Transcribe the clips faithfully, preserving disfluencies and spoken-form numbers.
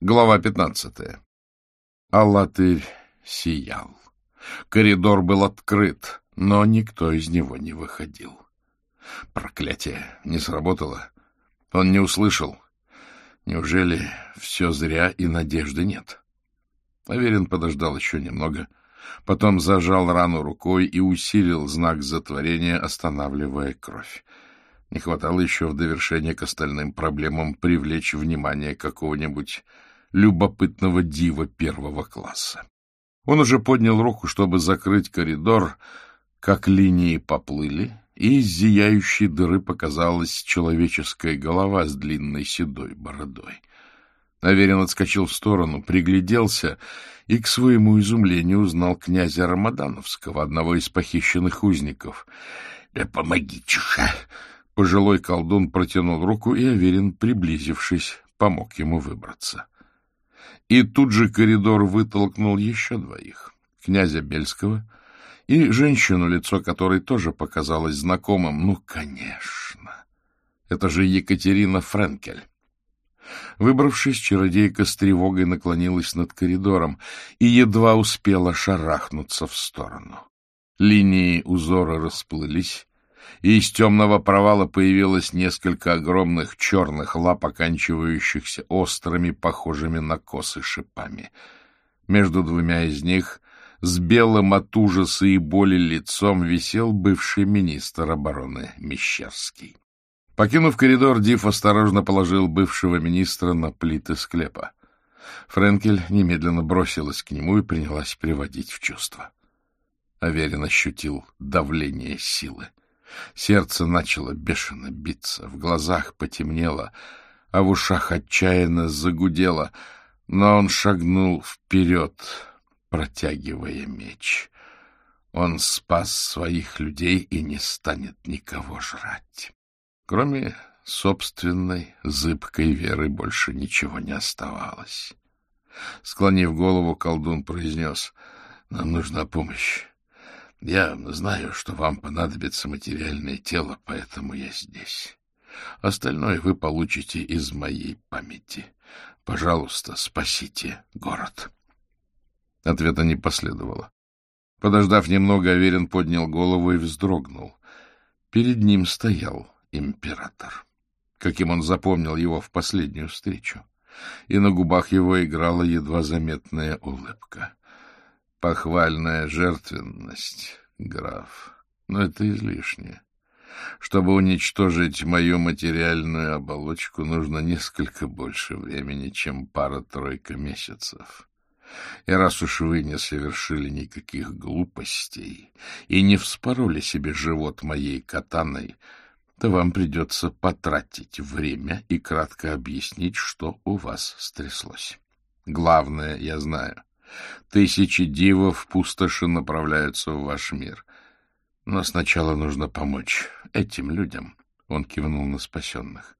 Глава пятнадцатая. Алатырь сиял. Коридор был открыт, но никто из него не выходил. Проклятие! Не сработало. Он не услышал. Неужели все зря и надежды нет? Аверин подождал еще немного, потом зажал рану рукой и усилил знак затворения, останавливая кровь. Не хватало еще в довершение к остальным проблемам привлечь внимание какого-нибудь любопытного дива первого класса. Он уже поднял руку, чтобы закрыть коридор, как линии поплыли, и из зияющей дыры показалась человеческая голова с длинной седой бородой. Аверин отскочил в сторону, пригляделся и, к своему изумлению, узнал князя Рамадановского, одного из похищенных узников. — Да помогите-ка! Пожилой колдун протянул руку, и Аверин, приблизившись, помог ему выбраться. И тут же коридор вытолкнул еще двоих — князя Бельского и женщину, лицо которой тоже показалось знакомым. Ну, конечно, это же Екатерина Френкель. Выбравшись, чародейка с тревогой наклонилась над коридором и едва успела шарахнуться в сторону. Линии узора расплылись, и из темного провала появилось несколько огромных черных лап, оканчивающихся острыми, похожими на косы шипами. Между двумя из них, с белым от ужаса и боли лицом, висел бывший министр обороны Мещерский. Покинув коридор, Див осторожно положил бывшего министра на плиты склепа. Френкель немедленно бросилась к нему и принялась приводить в чувство. Аверин ощутил давление силы. Сердце начало бешено биться, в глазах потемнело, а в ушах отчаянно загудело, но он шагнул вперед, протягивая меч. Он спас своих людей и не станет никого жрать. Кроме собственной зыбкой веры больше ничего не оставалось. Склонив голову, колдун произнес: «Нам нужна помощь. Я знаю, что вам понадобится материальное тело, поэтому я здесь. Остальное вы получите из моей памяти. Пожалуйста, спасите город». Ответа не последовало. Подождав немного, Аверин поднял голову и вздрогнул. Перед ним стоял император, каким он запомнил его в последнюю встречу, и на губах его играла едва заметная улыбка. Похвальная жертвенность, граф, но это излишне. Чтобы уничтожить мою материальную оболочку, нужно несколько больше времени, чем пара-тройка месяцев. И раз уж вы не совершили никаких глупостей и не вспороли себе живот моей катаной, то вам придется потратить время и кратко объяснить, что у вас стряслось. Главное, я знаю. Тысячи дивов в пустоши направляются в ваш мир. Но сначала нужно помочь этим людям. Он кивнул на спасенных.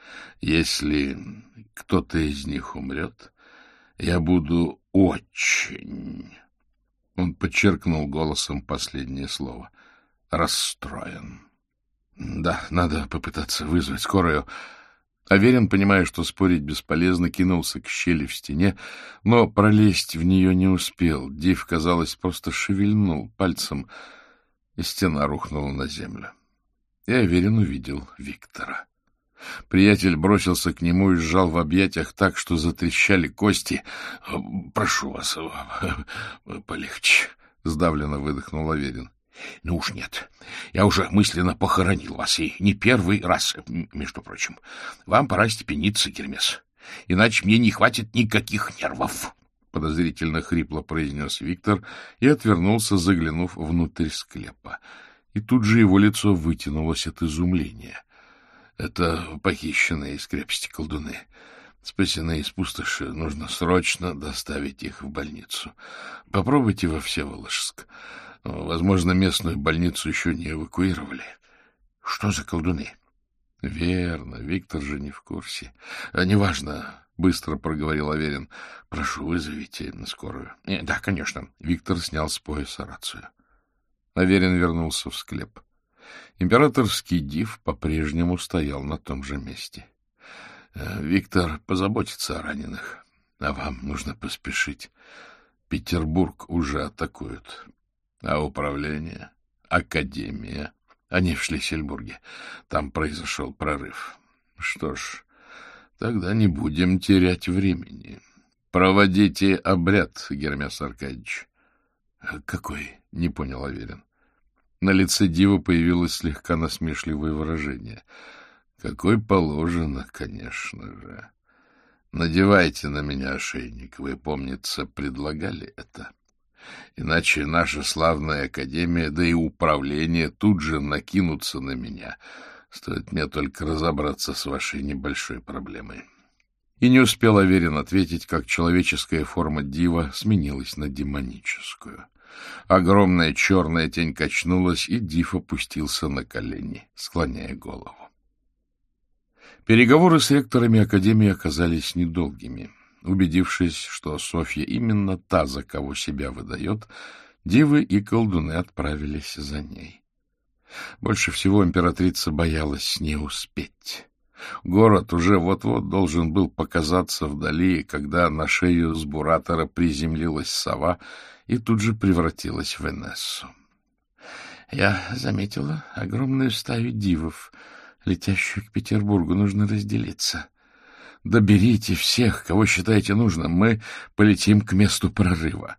Если кто-то из них умрет, я буду очень... Он подчеркнул голосом последнее слово. Расстроен. Да, надо попытаться вызвать скорую. Аверин, понимая, что спорить бесполезно, кинулся к щели в стене, но пролезть в нее не успел. Див, казалось, просто шевельнул пальцем, и стена рухнула на землю. И Аверин увидел Виктора. Приятель бросился к нему и сжал в объятиях так, что затрещали кости. — Прошу вас, полегче, — сдавленно выдохнул Аверин. — Ну уж нет. Я уже мысленно похоронил вас, и не первый раз, между прочим. Вам пора степениться, Гермес, иначе мне не хватит никаких нервов, — подозрительно хрипло произнес Виктор и отвернулся, заглянув внутрь склепа. И тут же его лицо вытянулось от изумления. — Это похищенные из крепости колдуны. Спасенные из пустоши. Нужно срочно доставить их в больницу. Попробуйте во Всеволожск. Возможно, местную больницу еще не эвакуировали. — Что за колдуны? — Верно, Виктор же не в курсе. — Неважно, — быстро проговорил Аверин. — Прошу, вызовите на скорую. — Да, конечно. Виктор снял с пояса рацию. Аверин вернулся в склеп. Императорский див по-прежнему стоял на том же месте. — Виктор позаботится о раненых. А вам нужно поспешить. Петербург уже атакуют. А управление, академия, они в Шлиссельбурге. Там произошел прорыв. Что ж, тогда не будем терять времени. Проводите обряд, Гермес Аркадьевич. — Какой? — не понял Аверин. На лице дивы появилось слегка насмешливое выражение. — Какой положено, конечно же. Надевайте на меня ошейник. Вы, помнится, предлагали это. Иначе наша славная академия, да и управление тут же накинутся на меня. Стоит мне только разобраться с вашей небольшой проблемой. И не успел Аверин ответить, как человеческая форма дива сменилась на демоническую. Огромная черная тень качнулась, и див опустился на колени, склоняя голову. Переговоры с ректорами академии оказались недолгими. Убедившись, что Софья именно та, за кого себя выдает, дивы и колдуны отправились за ней. Больше всего императрица боялась не успеть. Город уже вот-вот должен был показаться вдали, когда на шею сбуратора приземлилась сова и тут же превратилась в Энессу. — Я заметила огромную стаю дивов, летящую к Петербургу. Нужно разделиться. Доберите всех, кого считаете нужным. Мы полетим к месту прорыва.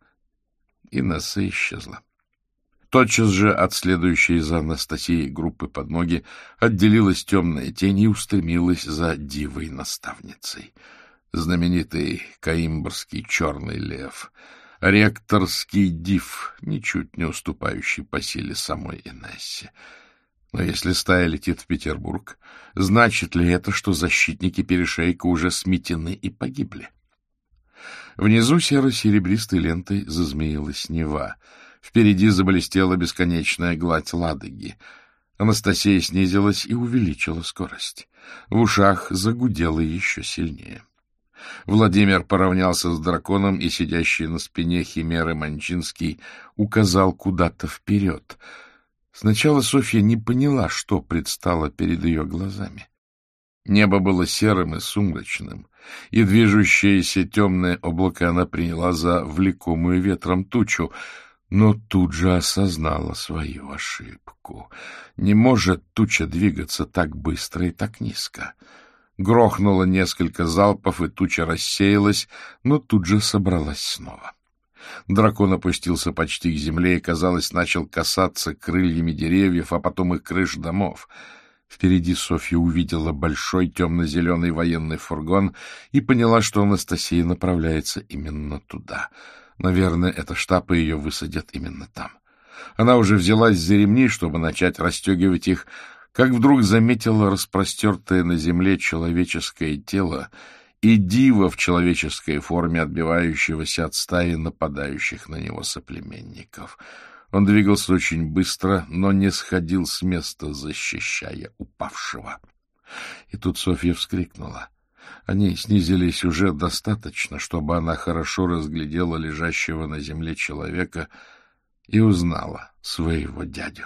Инесса исчезла. Тотчас же от следующей за Анастасией группы подмоги отделилась темная тень и устремилась за дивой-наставницей. Знаменитый каимбрский черный лев, ректорский див, ничуть не уступающий по силе самой Инессе. Но если стая летит в Петербург, значит ли это, что защитники перешейка уже сметены и погибли? Внизу серо-серебристой лентой зазмеилась Нева. Впереди заблестела бесконечная гладь Ладоги. Анастасия снизилась и увеличила скорость. В ушах загудело еще сильнее. Владимир поравнялся с драконом, и сидящий на спине химеры Манчинский указал куда-то вперед. Сначала Софья не поняла, что предстало перед ее глазами. Небо было серым и сумрачным, и движущееся темное облако она приняла за влекомую ветром тучу, но тут же осознала свою ошибку. Не может туча двигаться так быстро и так низко. Грохнуло несколько залпов, и туча рассеялась, но тут же собралась снова. Дракон опустился почти к земле и, казалось, начал касаться крыльями деревьев, а потом и крыш домов. Впереди Софья увидела большой темно-зеленый военный фургон и поняла, что Анастасия направляется именно туда. Наверное, это штаб, и ее высадят именно там. Она уже взялась за ремни, чтобы начать расстегивать их, как вдруг заметила распростертое на земле человеческое тело и дива в человеческой форме, отбивающегося от стаи нападающих на него соплеменников. Он двигался очень быстро, но не сходил с места, защищая упавшего. И тут Софья вскрикнула. Они снизились уже достаточно, чтобы она хорошо разглядела лежащего на земле человека и узнала своего дядю.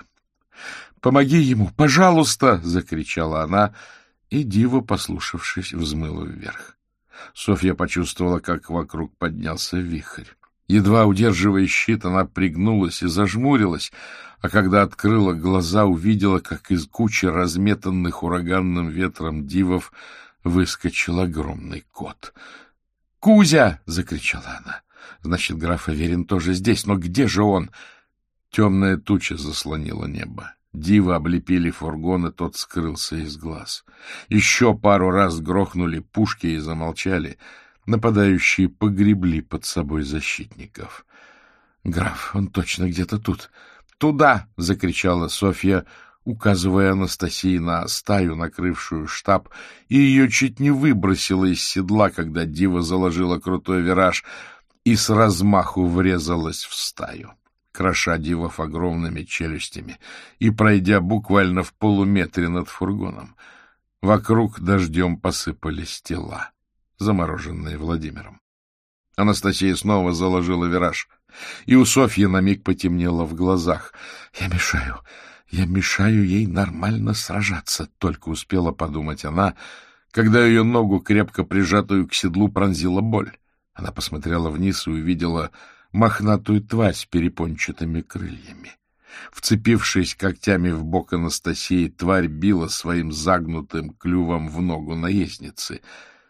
— Помоги ему, пожалуйста! — закричала она, и дива, послушавшись, взмыла вверх. Софья почувствовала, как вокруг поднялся вихрь. Едва удерживая щит, она пригнулась и зажмурилась, а когда открыла глаза, увидела, как из кучи разметанных ураганным ветром дивов выскочил огромный кот. «Кузя!» — закричала она. «Значит, граф Аверин тоже здесь, но где же он?» Темная туча заслонила небо. Дивы облепили фургон, и тот скрылся из глаз. Еще пару раз грохнули пушки и замолчали. Нападающие погребли под собой защитников. «Граф, он точно где-то тут!» «Туда!» — закричала Софья, указывая Анастасии на стаю, накрывшую штаб, и ее чуть не выбросило из седла, когда дива заложила крутой вираж и с размаху врезалась в стаю, кроша дивов огромными челюстями и пройдя буквально в полуметре над фургоном. Вокруг дождем посыпались тела, замороженные Владимиром. Анастасия снова заложила вираж, и у Софьи на миг потемнело в глазах. «Я мешаю, я мешаю ей нормально сражаться», — только успела подумать она, когда ее ногу, крепко прижатую к седлу, пронзила боль. Она посмотрела вниз и увидела мохнатую тварь с перепончатыми крыльями. Вцепившись когтями в бок Анастасии, тварь била своим загнутым клювом в ногу наездницы.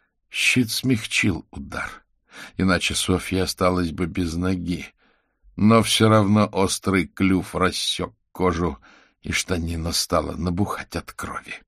Щит смягчил удар, иначе Софья осталась бы без ноги. Но все равно острый клюв рассек кожу, и штанина стала набухать от крови.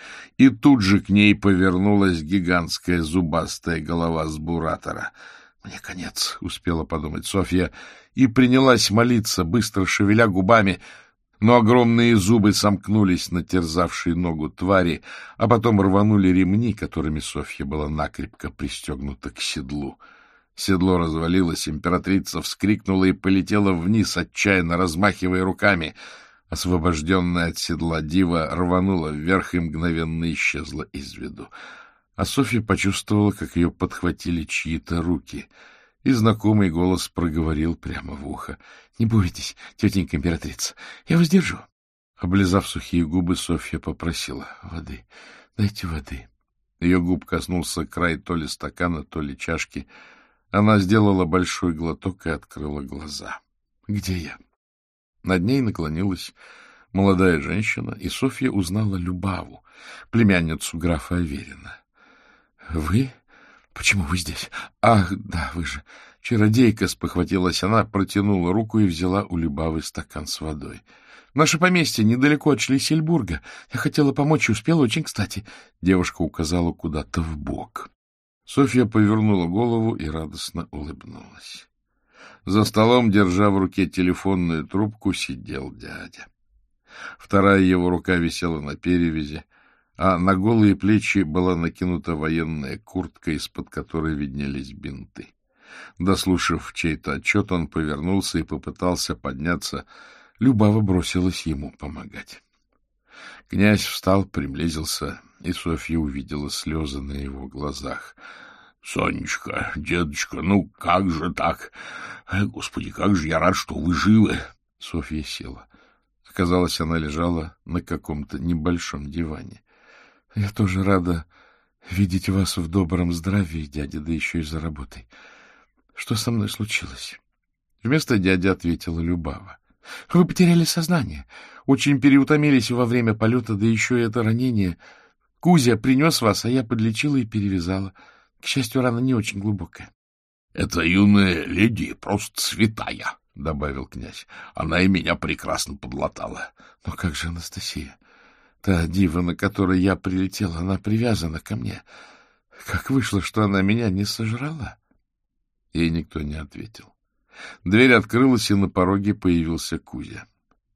И тут же к ней повернулась гигантская зубастая голова сбуратора. «Мне конец», — успела подумать Софья, и принялась молиться, быстро шевеля губами, но огромные зубы сомкнулись на терзавшей ногу твари, а потом рванули ремни, которыми Софья была накрепко пристегнута к седлу. Седло развалилось, императрица вскрикнула и полетела вниз, отчаянно размахивая руками. Освобожденная от седла дива рванула вверх и мгновенно исчезла из виду. А Софья почувствовала, как ее подхватили чьи-то руки, и знакомый голос проговорил прямо в ухо: — Не бойтесь, тетенька императрица, я вас держу. Облизав сухие губы, Софья попросила: — Воды, дайте воды. Ее губ коснулся край то ли стакана, то ли чашки. Она сделала большой глоток и открыла глаза. — Где я? Над ней наклонилась молодая женщина, и Софья узнала Любаву, племянницу графа Аверина. — Вы? Почему вы здесь? Ах, да, вы же... Чародейка, спохватилась она, протянула руку и взяла у Любавы стакан с водой. — Наше поместье недалеко от Шлиссельбурга. Я хотела помочь и успела очень кстати. Девушка указала куда-то вбок. Софья повернула голову и радостно улыбнулась. За столом, держа в руке телефонную трубку, сидел дядя. Вторая его рука висела на перевязи, а на голые плечи была накинута военная куртка, из-под которой виднелись бинты. Дослушав чей-то отчет, он повернулся и попытался подняться. Любава бросилась ему помогать. Князь встал, приблизился, и Софья увидела слезы на его глазах. — Сонечка, дедушка, ну как же так? Господи, как же я рад, что вы живы! Софья села. Оказалось, она лежала на каком-то небольшом диване. — Я тоже рада видеть вас в добром здравии, дядя, да еще и за работой. Что со мной случилось? Вместо дяди ответила Любава. — Вы потеряли сознание, очень переутомились во время полета, да еще и это ранение. Кузя принес вас, а я подлечила и перевязала. К счастью, рана не очень глубокая. — Эта юная леди просто святая, — добавил князь. — Она и меня прекрасно подлатала. — Но как же Анастасия? Та дива, на которой я прилетела, она привязана ко мне. Как вышло, что она меня не сожрала? Ей никто не ответил. Дверь открылась, и на пороге появился Кузя.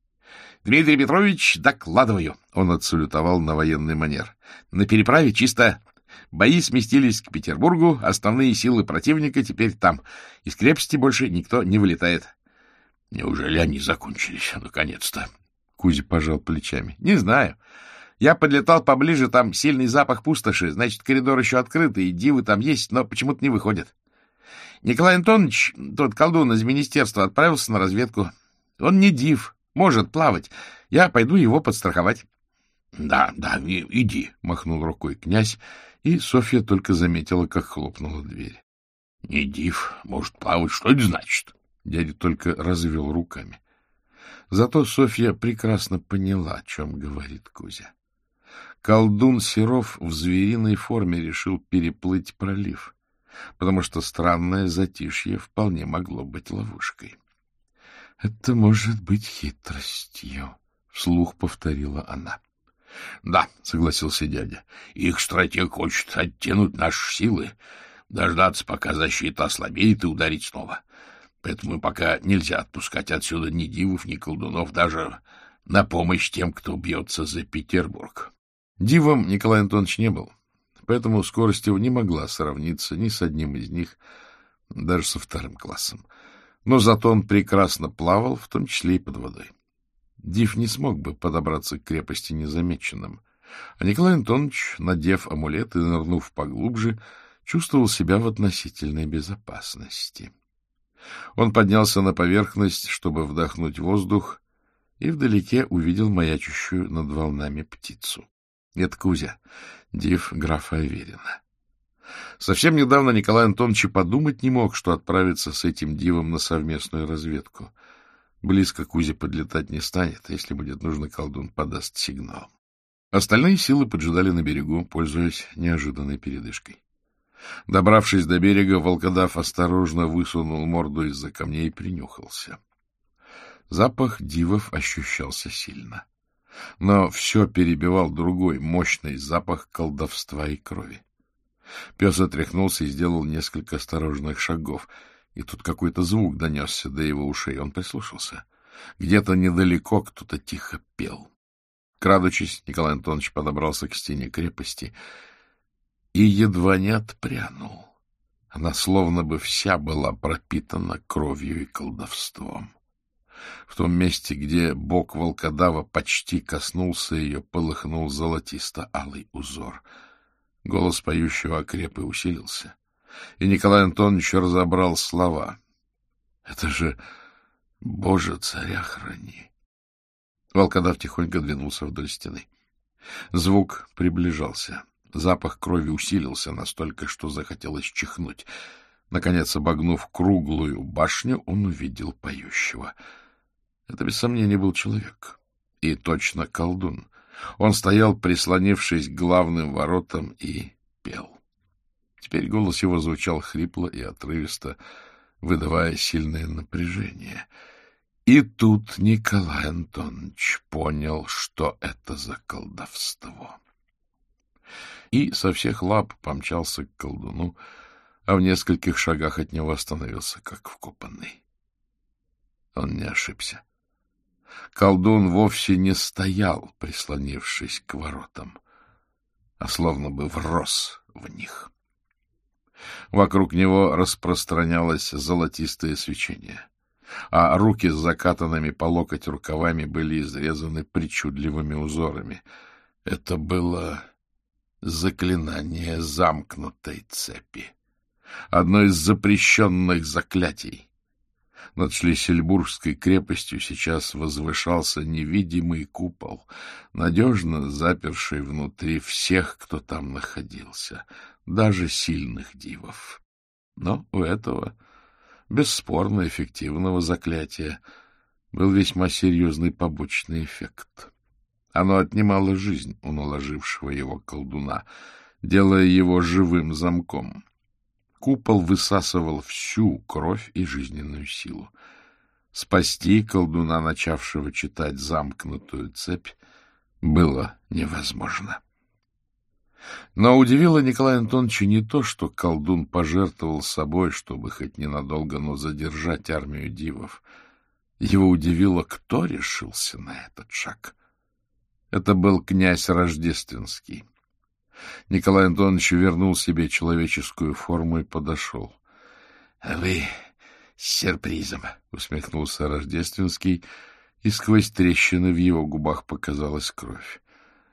— Дмитрий Петрович, докладываю. Он отсалютовал на военный манер. — На переправе чисто. Бои сместились к Петербургу, основные силы противника теперь там. Из крепости больше никто не вылетает. — Неужели они закончились, наконец-то? Кузя пожал плечами. — Не знаю. Я подлетал поближе, там сильный запах пустоши, значит, коридор еще открытый, и дивы там есть, но почему-то не выходят. Николай Антонович, тот колдун из министерства, отправился на разведку. Он не див, может плавать. Я пойду его подстраховать. — Да, да, иди, — махнул рукой князь, и Софья только заметила, как хлопнула дверь. — Не див, может плавать, что это значит? Дядя только развел руками. Зато Софья прекрасно поняла, о чем говорит Кузя. Колдун Серов в звериной форме решил переплыть пролив, потому что странное затишье вполне могло быть ловушкой. — Это может быть хитростью, — вслух повторила она. — Да, — согласился дядя, — их стратег хочет оттянуть наши силы, дождаться, пока защита ослабеет, и ударить снова. Поэтому пока нельзя отпускать отсюда ни дивов, ни колдунов, даже на помощь тем, кто бьется за Петербург. Дивом Николай Антонович не был, поэтому скорость его не могла сравниться ни с одним из них, даже со вторым классом. Но зато он прекрасно плавал, в том числе и под водой. Див не смог бы подобраться к крепости незамеченным, а Николай Антонович, надев амулет и нырнув поглубже, чувствовал себя в относительной безопасности. Он поднялся на поверхность, чтобы вдохнуть воздух, и вдалеке увидел маячущую над волнами птицу. Это Кузя, див графа Аверина. Совсем недавно Николай Антонович и подумать не мог, что отправится с этим дивом на совместную разведку. Близко к Узе подлетать не станет, если будет нужно, колдун подаст сигнал. Остальные силы поджидали на берегу, пользуясь неожиданной передышкой. Добравшись до берега, волкодав осторожно высунул морду из-за камней и принюхался. Запах дивов ощущался сильно. Но все перебивал другой, мощный запах колдовства и крови. Пес отряхнулся и сделал несколько осторожных шагов, и тут какой-то звук донесся до его ушей. Он прислушался. Где-то недалеко кто-то тихо пел. Крадучись, Николай Антонович подобрался к стене крепости и едва не отпрянул. Она словно бы вся была пропитана кровью и колдовством. В том месте, где бок волкодава почти коснулся ее, полыхнул золотисто-алый узор. Голос поющего окреп и усилился, и Николай Антонович разобрал слова. — Это же «Боже, царя храни». Волкодав тихонько двинулся вдоль стены. Звук приближался. Запах крови усилился настолько, что захотелось чихнуть. Наконец, обогнув круглую башню, он увидел поющего. Это, без сомнения, был человек. И точно колдун. Он стоял, прислонившись к главным воротам, и пел. Теперь голос его звучал хрипло и отрывисто, выдавая сильное напряжение. И тут Николай Антонович понял, что это за колдовство. И со всех лап помчался к колдуну, а в нескольких шагах от него остановился, как вкопанный. Он не ошибся. Колдун вовсе не стоял, прислонившись к воротам, а словно бы врос в них. Вокруг него распространялось золотистое свечение, а руки с закатанными по локоть рукавами были изрезаны причудливыми узорами. Это было заклинание замкнутой цепи, одно из запрещенных заклятий. Над Шлиссельбургской крепостью сейчас возвышался невидимый купол, надежно заперший внутри всех, кто там находился, даже сильных дивов. Но у этого бесспорно эффективного заклятия был весьма серьезный побочный эффект. Оно отнимало жизнь у наложившего его колдуна, делая его живым замком. Купол высасывал всю кровь и жизненную силу. Спасти колдуна, начавшего читать замкнутую цепь, было невозможно. Но удивило Николая Антоновича не то, что колдун пожертвовал собой, чтобы хоть ненадолго, но задержать армию дивов. Его удивило, кто решился на этот шаг. Это был князь Рождественский. Николай Антонович вернул себе человеческую форму и подошел. — Вы с сюрпризом, — усмехнулся Рождественский, и сквозь трещины в его губах показалась кровь.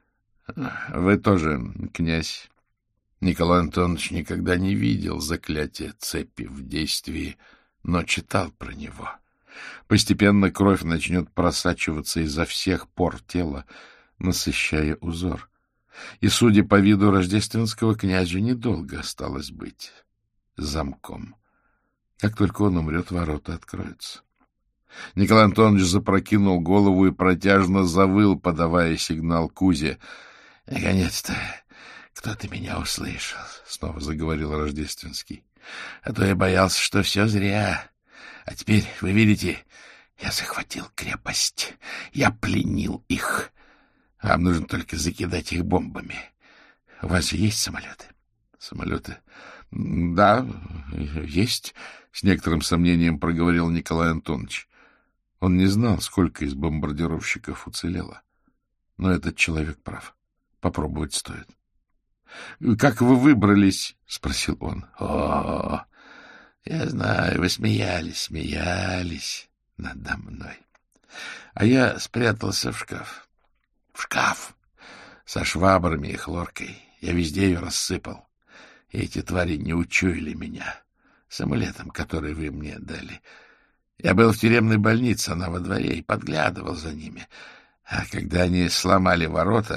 — Вы тоже, князь. Николай Антонович никогда не видел заклятия цепи в действии, но читал про него. Постепенно кровь начнет просачиваться изо всех пор тела, насыщая узор. И, судя по виду Рождественского, князю недолго осталось быть замком. Как только он умрет, ворота откроются. Николай Антонович запрокинул голову и протяжно завыл, подавая сигнал Кузе. — Наконец-то кто-то меня услышал, — снова заговорил Рождественский. — А то я боялся, что все зря. А теперь, вы видите, я захватил крепость, я пленил их. Вам нужно только закидать их бомбами. У вас же есть самолеты? Самолеты? Да, есть, — с некоторым сомнением проговорил Николай Антонович. Он не знал, сколько из бомбардировщиков уцелело. Но этот человек прав. Попробовать стоит. — Как вы выбрались? — спросил он. — О, я знаю, вы смеялись, смеялись надо мной. А я спрятался в шкаф. В шкаф со швабрами и хлоркой. Я везде ее рассыпал. И эти твари не учуяли меня с амулетом, который вы мне дали. Я был в тюремной больнице, она во дворе, и подглядывал за ними. А когда они сломали ворота,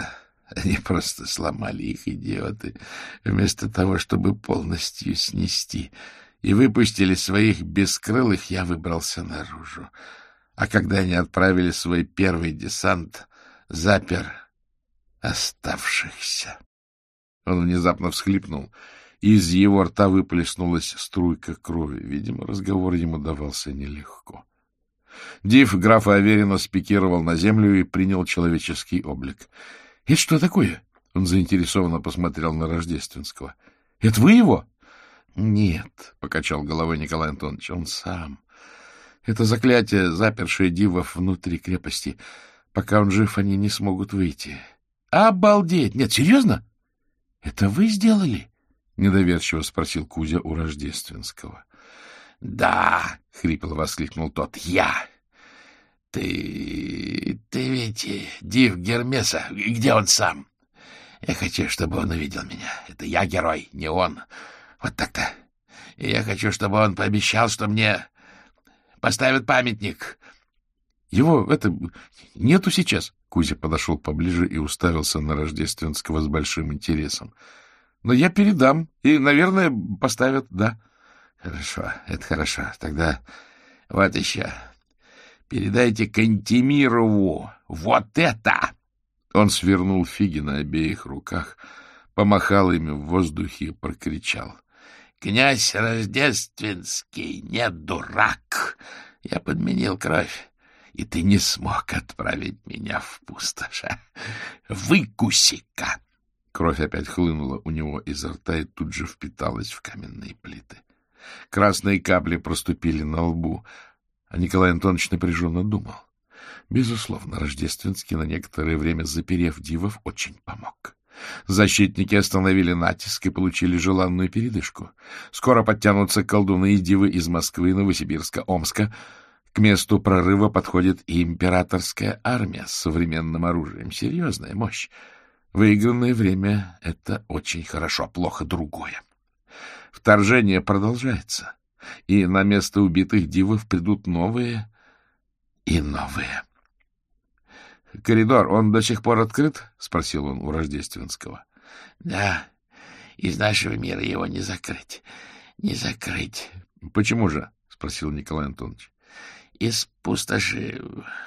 Они просто сломали их, идиоты, вместо того, чтобы полностью снести. И выпустили своих бескрылых, я выбрался наружу. А когда они отправили свой первый десант, запер оставшихся. Он внезапно всхлипнул, и из его рта выплеснулась струйка крови. Видимо, разговор ему давался нелегко. Див графа Аверина спикировал на землю и принял человеческий облик. — Это что такое? — он заинтересованно посмотрел на Рождественского. — Это вы его? — Нет, — покачал головой Николай Антонович, — он сам. Это заклятие, запершее дивов внутри крепости. Пока он жив, они не смогут выйти. — Обалдеть! Нет, серьезно? — Это вы сделали? — недоверчиво спросил Кузя у Рождественского. — Да, — хрипло воскликнул тот, — я. Ты... ты ведь див Гермеса. Где он сам? Я хочу, чтобы он увидел меня. Это я герой, не он. Вот так-то. И я хочу, чтобы он пообещал, что мне поставят памятник. Его, это, нету сейчас. Кузя подошел поближе и уставился на Рождественского с большим интересом. Но я передам, и, наверное, поставят, да. Хорошо, это хорошо. Тогда вот еще. Передайте Кантемирову вот это! Он свернул фиги на обеих руках, помахал ими в воздухе и прокричал. — Князь Рождественский не дурак! Я подменил кровь, и ты не смог отправить меня в пустошь. Выкуси-ка! Кровь опять хлынула у него изо рта и тут же впиталась в каменные плиты. Красные капли проступили на лбу, а Николай Антонович напряженно думал. Безусловно, Рождественский, на некоторое время заперев дивов, очень помог. Защитники остановили натиск и получили желанную передышку. Скоро подтянутся колдуны и дивы из Москвы, Новосибирска, Омска. К месту прорыва подходит и императорская армия с современным оружием. Серьезная мощь. Выигранное время — это очень хорошо, плохо другое. Вторжение продолжается, и на место убитых дивов придут новые и новые. — Коридор, он до сих пор открыт? — спросил он у Рождественского. — Да, из нашего мира его не закрыть, не закрыть. — Почему же? — спросил Николай Антонович. — Из пустоши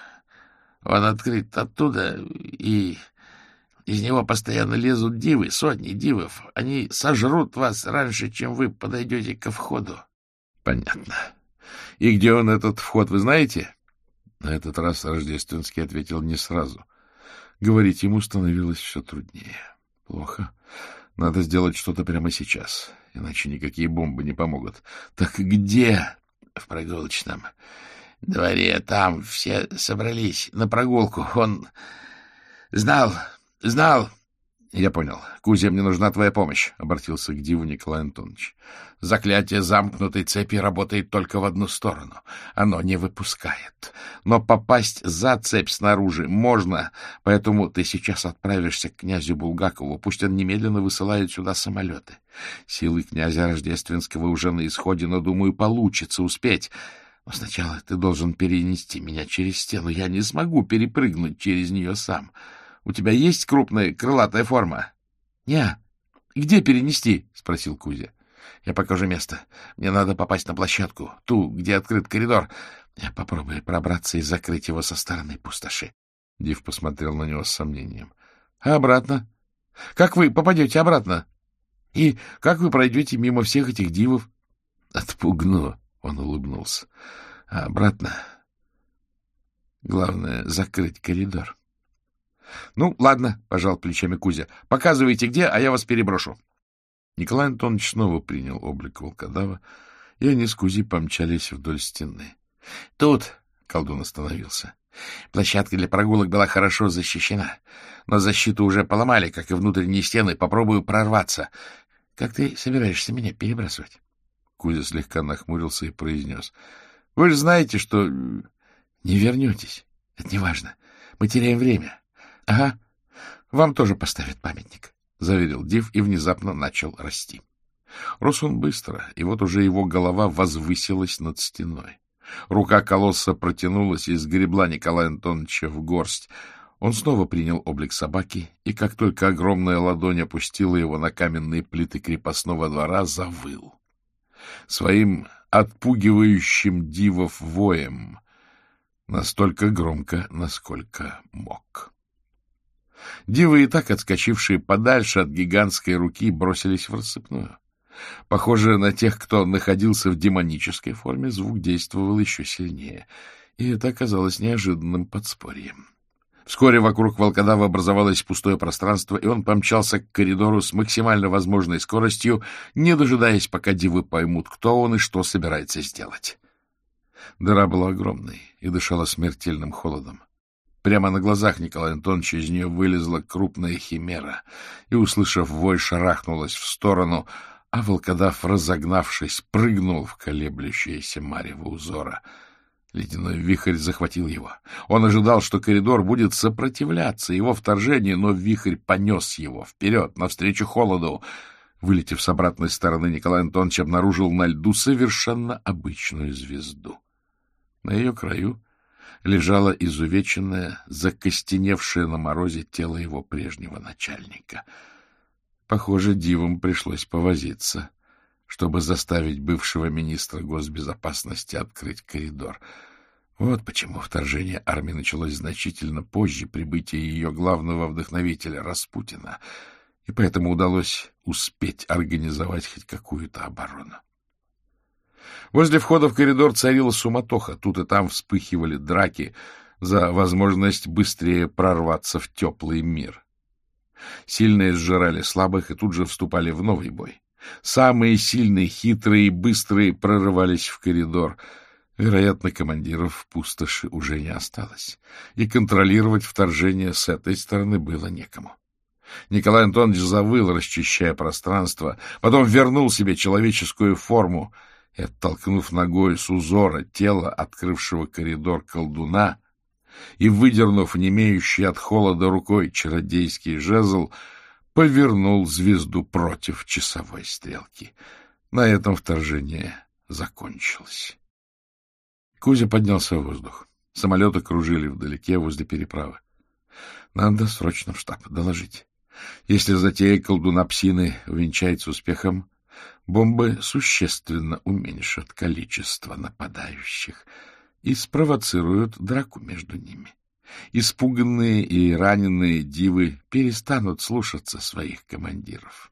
он открыт оттуда, и из него постоянно лезут дивы, сотни дивов. Они сожрут вас раньше, чем вы подойдете ко входу. — Понятно. И где он, этот вход, вы знаете? На этот раз Рождественский ответил не сразу. Говорить ему становилось все труднее. Плохо. Надо сделать что-то прямо сейчас, иначе никакие бомбы не помогут. Так где? В прогулочном дворе. Там все собрались на прогулку. Он знал, знал. Я понял. Кузя, мне нужна твоя помощь, — обратился к диву Николай Антонович. Заклятие замкнутой цепи работает только в одну сторону. Оно не выпускает. Но попасть за цепь снаружи можно, поэтому ты сейчас отправишься к князю Булгакову. Пусть он немедленно высылает сюда самолеты. Силы князя Рождественского уже на исходе, но, думаю, получится успеть. Но сначала ты должен перенести меня через стену. Я не смогу перепрыгнуть через нее сам. У тебя есть крупная крылатая форма? — Не. Где перенести? — спросил Кузя. — Я покажу место. Мне надо попасть на площадку, ту, где открыт коридор. Я попробую пробраться и закрыть его со стороны пустоши. Див посмотрел на него с сомнением. — А обратно? Как вы попадете обратно? И как вы пройдете мимо всех этих дивов? — Отпугну, — он улыбнулся. — А обратно? Главное — закрыть коридор. — Ну, ладно, — пожал плечами Кузя. — Показывайте где, а я вас переброшу. Николай Антонович снова принял облик волкодава, и они с Кузей помчались вдоль стены. — Тут, — колдун остановился, — площадка для прогулок была хорошо защищена, но защиту уже поломали, как и внутренние стены. Попробую прорваться. Как ты собираешься меня перебрасывать? Кузя слегка нахмурился и произнес. — Вы же знаете, что не вернетесь. Это не важно. Мы теряем время. — Ага, вам тоже поставят памятник, — заверил Див и внезапно начал расти. Рос он быстро, и вот уже его голова возвысилась над стеной. Рука колосса протянулась и сгребла Николая Антоновича в горсть. Он снова принял облик собаки, и как только огромная ладонь опустила его на каменные плиты крепостного двора, завыл. Своим отпугивающим дивов воем, настолько громко, насколько мог. Дивы, и так отскочившие подальше от гигантской руки, бросились в рассыпную. Похоже на тех, кто находился в демонической форме, звук действовал еще сильнее, и это оказалось неожиданным подспорьем. Вскоре вокруг волкодава образовалось пустое пространство, и он помчался к коридору с максимально возможной скоростью, не дожидаясь, пока дивы поймут, кто он и что собирается сделать. Дыра была огромной и дышала смертельным холодом. Прямо на глазах Николая Антоновича из нее вылезла крупная химера и, услышав вой, шарахнулась в сторону, а волкодав, разогнавшись, прыгнул в колеблющееся марево узора. Ледяной вихрь захватил его. Он ожидал, что коридор будет сопротивляться его вторжению, но вихрь понес его вперед, навстречу холоду. Вылетев с обратной стороны, Николай Антонович обнаружил на льду совершенно обычную звезду. На ее краю лежало изувеченное, закостеневшее на морозе тело его прежнего начальника. Похоже, дивам пришлось повозиться, чтобы заставить бывшего министра госбезопасности открыть коридор. Вот почему вторжение армии началось значительно позже прибытия ее главного вдохновителя Распутина, и поэтому удалось успеть организовать хоть какую-то оборону. Возле входа в коридор царила суматоха, тут и там вспыхивали драки за возможность быстрее прорваться в теплый мир. Сильные сжирали слабых и тут же вступали в новый бой. Самые сильные, хитрые и быстрые прорывались в коридор. Вероятно, командиров в пустоши уже не осталось, и контролировать вторжение с этой стороны было некому. Николай Антонович завыл, расчищая пространство, потом вернул себе человеческую форму и, оттолкнув ногой с узора тело открывшего коридор колдуна и выдернув немеющий от холода рукой чародейский жезл, повернул звезду против часовой стрелки. На этом вторжение закончилось. Кузя поднялся в воздух. Самолеты кружили вдалеке возле переправы. Надо срочно в штаб доложить. Если затея колдуна псины увенчается успехом, бомбы существенно уменьшат количество нападающих и спровоцируют драку между ними. Испуганные и раненые дивы перестанут слушаться своих командиров.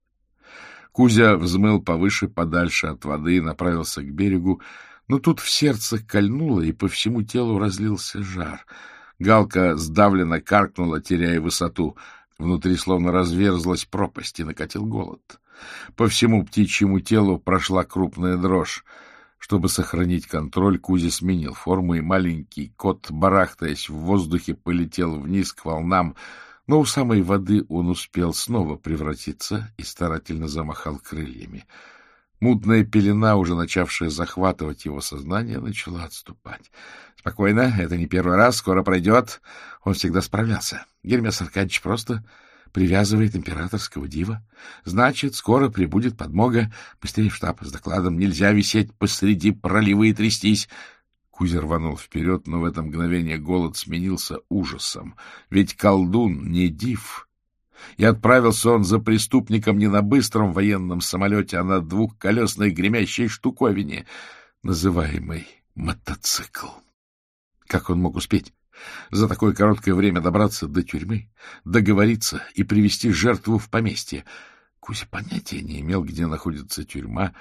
Кузя взмыл повыше, подальше от воды и направился к берегу, но тут в сердце кольнуло, и по всему телу разлился жар. Галка сдавленно каркнула, теряя высоту. Внутри словно разверзлась пропасть, и накатил голод. По всему птичьему телу прошла крупная дрожь. Чтобы сохранить контроль, Кузя сменил форму, и маленький кот, барахтаясь в воздухе, полетел вниз к волнам, но у самой воды он успел снова превратиться и старательно замахал крыльями. Мутная пелена, уже начавшая захватывать его сознание, начала отступать. — Спокойно, это не первый раз, скоро пройдет. Он всегда справлялся. Гермес Аркадьевич просто привязывает императорского дива. Значит, скоро прибудет подмога. Быстрее в штаб с докладом. Нельзя висеть посреди пролива и трястись. Кузя рванул вперед, но в это мгновение голод сменился ужасом. Ведь колдун не див. И отправился он за преступником не на быстром военном самолете, а на двухколесной гремящей штуковине, называемой мотоцикл. Как он мог успеть за такое короткое время добраться до тюрьмы, договориться и привести жертву в поместье? Кузя понятия не имел, где находится тюрьма,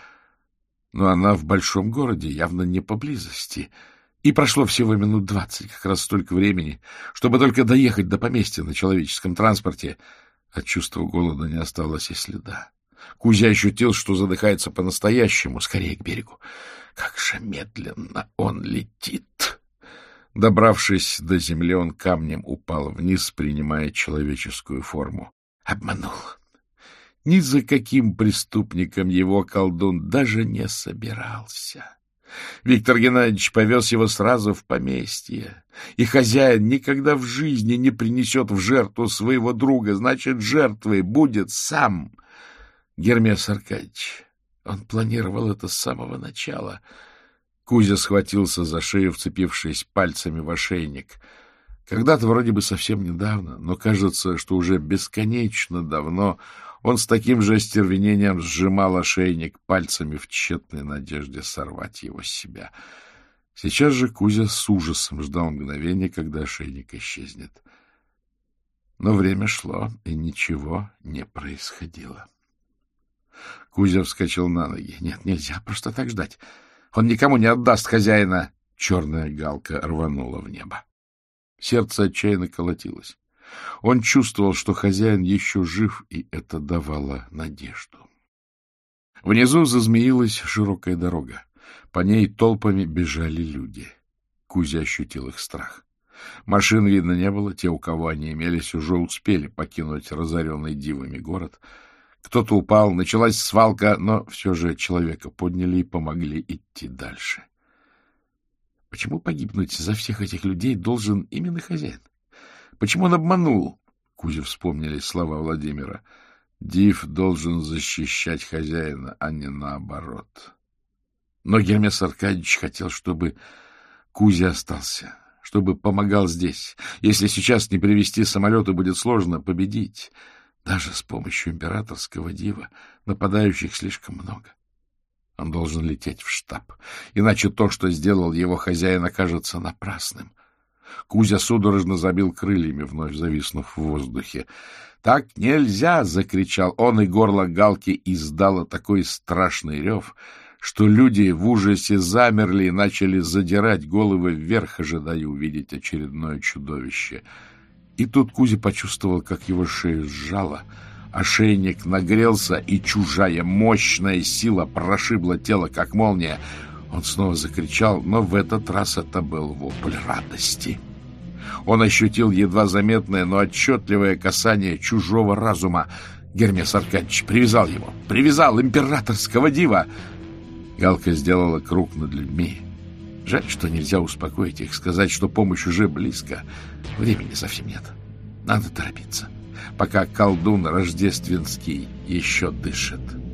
но она в большом городе, явно не поблизости. И прошло всего минут двадцать, как раз столько времени, чтобы только доехать до поместья на человеческом транспорте. От чувства голода не осталось и следа. Кузя ощутил, что задыхается по-настоящему. Скорее к берегу. Как же медленно он летит! Добравшись до земли, он камнем упал вниз, принимая человеческую форму. Обманул. Ни за каким преступником его колдун даже не собирался. Виктор Геннадьевич повез его сразу в поместье, и хозяин никогда в жизни не принесет в жертву своего друга, значит, жертвой будет сам Гермес Аркадьевич. Он планировал это с самого начала. Кузя схватился за шею, вцепившись пальцами в ошейник. Когда-то вроде бы совсем недавно, но кажется, что уже бесконечно давно он с таким же остервенением сжимал ошейник пальцами в тщетной надежде сорвать его с себя. Сейчас же Кузя с ужасом ждал мгновения, когда ошейник исчезнет. Но время шло, и ничего не происходило. Кузя вскочил на ноги. Нет, нельзя просто так ждать. Он никому не отдаст хозяина. Черная галка рванула в небо. Сердце отчаянно колотилось. Он чувствовал, что хозяин еще жив, и это давало надежду. Внизу зазмеилась широкая дорога. По ней толпами бежали люди. Кузя ощутил их страх. Машин видно не было, те, у кого они имелись, уже успели покинуть разоренный дивами город. Кто-то упал, началась свалка, но все же человека подняли и помогли идти дальше. Почему погибнуть за всех этих людей должен именно хозяин? Почему он обманул? Кузе вспомнили слова Владимира. Див должен защищать хозяина, а не наоборот. Но Гермес Аркадьевич хотел, чтобы Кузя остался, чтобы помогал здесь. Если сейчас не привезти самолеты, будет сложно победить. Даже с помощью императорского дива нападающих слишком много. Он должен лететь в штаб, иначе то, что сделал его хозяин, окажется напрасным. Кузя судорожно забил крыльями, вновь зависнув в воздухе. — Так нельзя! — закричал он, и горло галки издало такой страшный рев, что люди в ужасе замерли и начали задирать головы вверх, ожидая увидеть очередное чудовище. И тут Кузя почувствовал, как его шею сжало, ошейник нагрелся, и чужая мощная сила прошибла тело, как молния. Он снова закричал, но в этот раз это был вопль радости. Он ощутил едва заметное, но отчетливое касание чужого разума. Гермес Аркадьевич привязал его, привязал императорского дива. Галка сделала круг над людьми. Жаль, что нельзя успокоить их, сказать, что помощь уже близко. Времени совсем нет. Надо торопиться, пока колдун рождественский еще дышит.